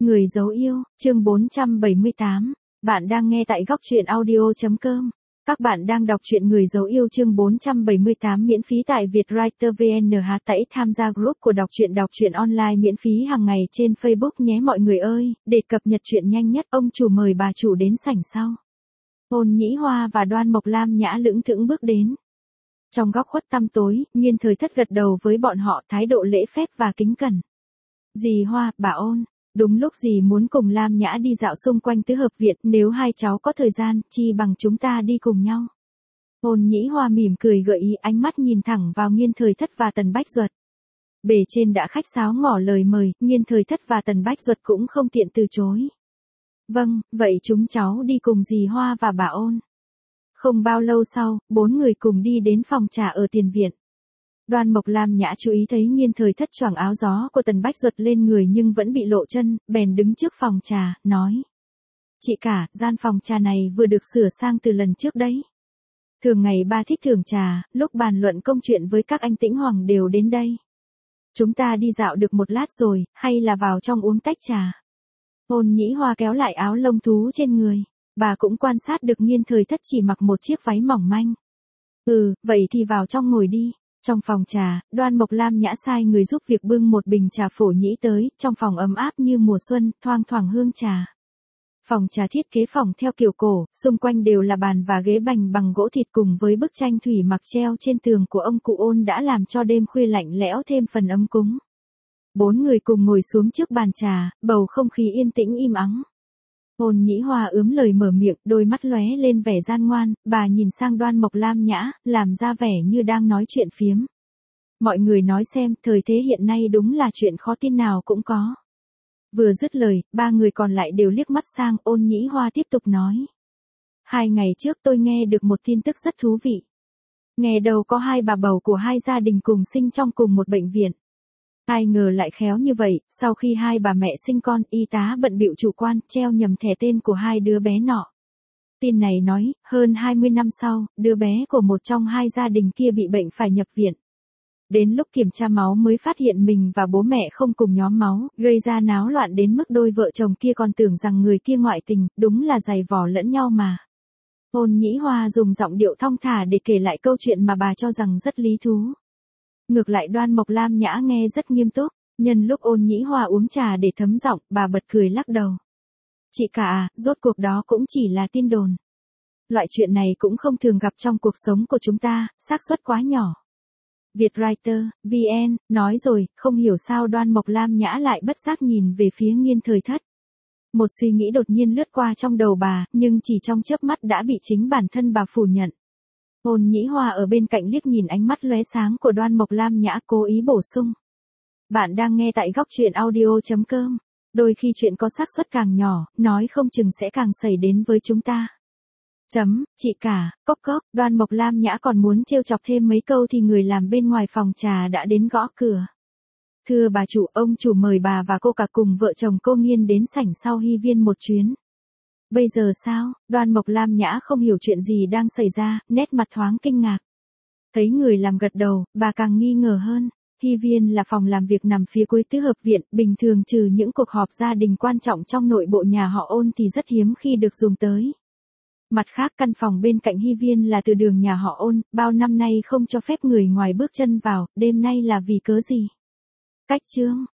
Người dấu yêu, chương 478. Bạn đang nghe tại góc truyện audio.com. Các bạn đang đọc truyện Người dấu yêu chương 478 miễn phí tại Vietwriter VN. Hãy tham gia group của đọc truyện online miễn phí hàng ngày trên Facebook nhé mọi người ơi, để cập nhật truyện nhanh nhất. Ông chủ mời bà chủ đến sảnh sau. Ôn Nhĩ Hoa và Đoan Mộc Lam nhã lững thững bước đến. Trong góc khuất tăm tối, Nghiên Thời Thất gật đầu với bọn họ, thái độ lễ phép và kính cẩn. Dì Hoa, bà Ôn. Đúng lúc dì muốn cùng Lam Nhã đi dạo xung quanh tứ hợp viện, nếu hai cháu có thời gian, chi bằng chúng ta đi cùng nhau. Ôn Nhĩ Hoa mỉm cười gợi ý, ánh mắt nhìn thẳng vào Nghiên Thời Thất và Tần Bách Duật. Bề trên đã khách sáo ngỏ lời mời, Nghiên Thời Thất và Tần Bách Duật cũng không tiện từ chối. Vâng, vậy chúng cháu đi cùng dì Hoa và bà Ôn. Không bao lâu sau, bốn người cùng đi đến phòng trà ở tiền viện. Đoan Mộc Lam Nhã chú ý thấy Nghiên Thời Thất choàng áo gió của Tần Bách Duật lên người nhưng vẫn bị lộ chân, bèn đứng trước phòng trà, nói. Chị cả, gian phòng trà này vừa được sửa sang từ lần trước đấy. Thường ngày ba thích thưởng trà, lúc bàn luận công chuyện với các anh Tĩnh Hoàng đều đến đây. Chúng ta đi dạo được một lát rồi, hay là vào trong uống tách trà. Ôn Nhĩ Hoa kéo lại áo lông thú trên người. Bà cũng quan sát được Nghiên Thời Thất chỉ mặc một chiếc váy mỏng manh. Vậy thì vào trong ngồi đi. Trong phòng trà, Đoan Mộc Lam Nhã sai người giúp việc bưng một bình trà phổ nhĩ tới, trong phòng ấm áp như mùa xuân, thoang thoảng hương trà. Phòng trà thiết kế phòng theo kiểu cổ, xung quanh đều là bàn và ghế bành bằng gỗ thịt cùng với bức tranh thủy mặc treo trên tường của ông cụ Ôn đã làm cho đêm khuya lạnh lẽo thêm phần ấm cúng. Bốn người cùng ngồi xuống trước bàn trà, bầu không khí yên tĩnh im ắng. Ôn Nhĩ Hoa ướm lời mở miệng, đôi mắt lóe lên vẻ gian ngoan, bà nhìn sang Đoan Mộc Lam Nhã, làm ra vẻ như đang nói chuyện phiếm. Mọi người nói xem, thời thế hiện nay đúng là chuyện khó tin nào cũng có. Vừa dứt lời, ba người còn lại đều liếc mắt sang, Ôn Nhĩ Hoa tiếp tục nói. 2 ngày trước tôi nghe được một tin tức rất thú vị. Nghe đầu có 2 bà bầu của 2 gia đình cùng sinh trong cùng một bệnh viện. Ai ngờ lại khéo như vậy, sau khi 2 bà mẹ sinh con, y tá bận bịu chủ quan, treo nhầm thẻ tên của 2 đứa bé nọ. Tin này nói, hơn 20 năm sau, đứa bé của một trong 2 gia đình kia bị bệnh phải nhập viện. Đến lúc kiểm tra máu mới phát hiện mình và bố mẹ không cùng nhóm máu, gây ra náo loạn đến mức đôi vợ chồng kia còn tưởng rằng người kia ngoại tình, đúng là giày vò lẫn nhau mà. Ôn Nhĩ Hoa dùng giọng điệu thong thả để kể lại câu chuyện mà bà cho rằng rất lý thú. Ngược lại Đoan Mộc Lam Nhã nghe rất nghiêm túc, nhân lúc Ôn Nhĩ Hoa uống trà để thấm giọng, bà bật cười lắc đầu. Chị cả à, rốt cuộc đó cũng chỉ là tin đồn. Loại chuyện này cũng không thường gặp trong cuộc sống của chúng ta, xác suất quá nhỏ. Vietwriter, VN, nói rồi, không hiểu sao Đoan Mộc Lam Nhã lại bất giác nhìn về phía Nghiên Thời Thất. Một suy nghĩ đột nhiên lướt qua trong đầu bà, nhưng chỉ trong chớp mắt đã bị chính bản thân bà phủ nhận. Ôn Nhĩ Hoa ở bên cạnh liếc nhìn ánh mắt lóe sáng của Đoan Mộc Lam Nhã, cố ý bổ sung. Bạn đang nghe tại góc truyện audio.com. Đôi khi chuyện có xác suất càng nhỏ, nói không chừng sẽ càng xảy đến với chúng ta. Chị cả, cốc cốc, Đoan Mộc Lam Nhã còn muốn trêu chọc thêm mấy câu thì người làm bên ngoài phòng trà đã đến gõ cửa. Thưa bà chủ, ông chủ mời bà và cô cả cùng vợ chồng cô Nghiên đến sảnh sau Hy Viên một chuyến. Bây giờ sao? Đoan Mộc Lam Nhã không hiểu chuyện gì đang xảy ra, nét mặt thoáng kinh ngạc. Thấy người làm gật đầu, bà càng nghi ngờ hơn. Hy Viên là phòng làm việc nằm phía cuối tứ hợp viện, bình thường trừ những cuộc họp gia đình quan trọng trong nội bộ nhà họ Ôn thì rất hiếm khi được dùng tới. Mặt khác căn phòng bên cạnh Hy Viên là từ đường nhà họ Ôn, bao năm nay không cho phép người ngoài bước chân vào, đêm nay là vì cớ gì? Cách chương,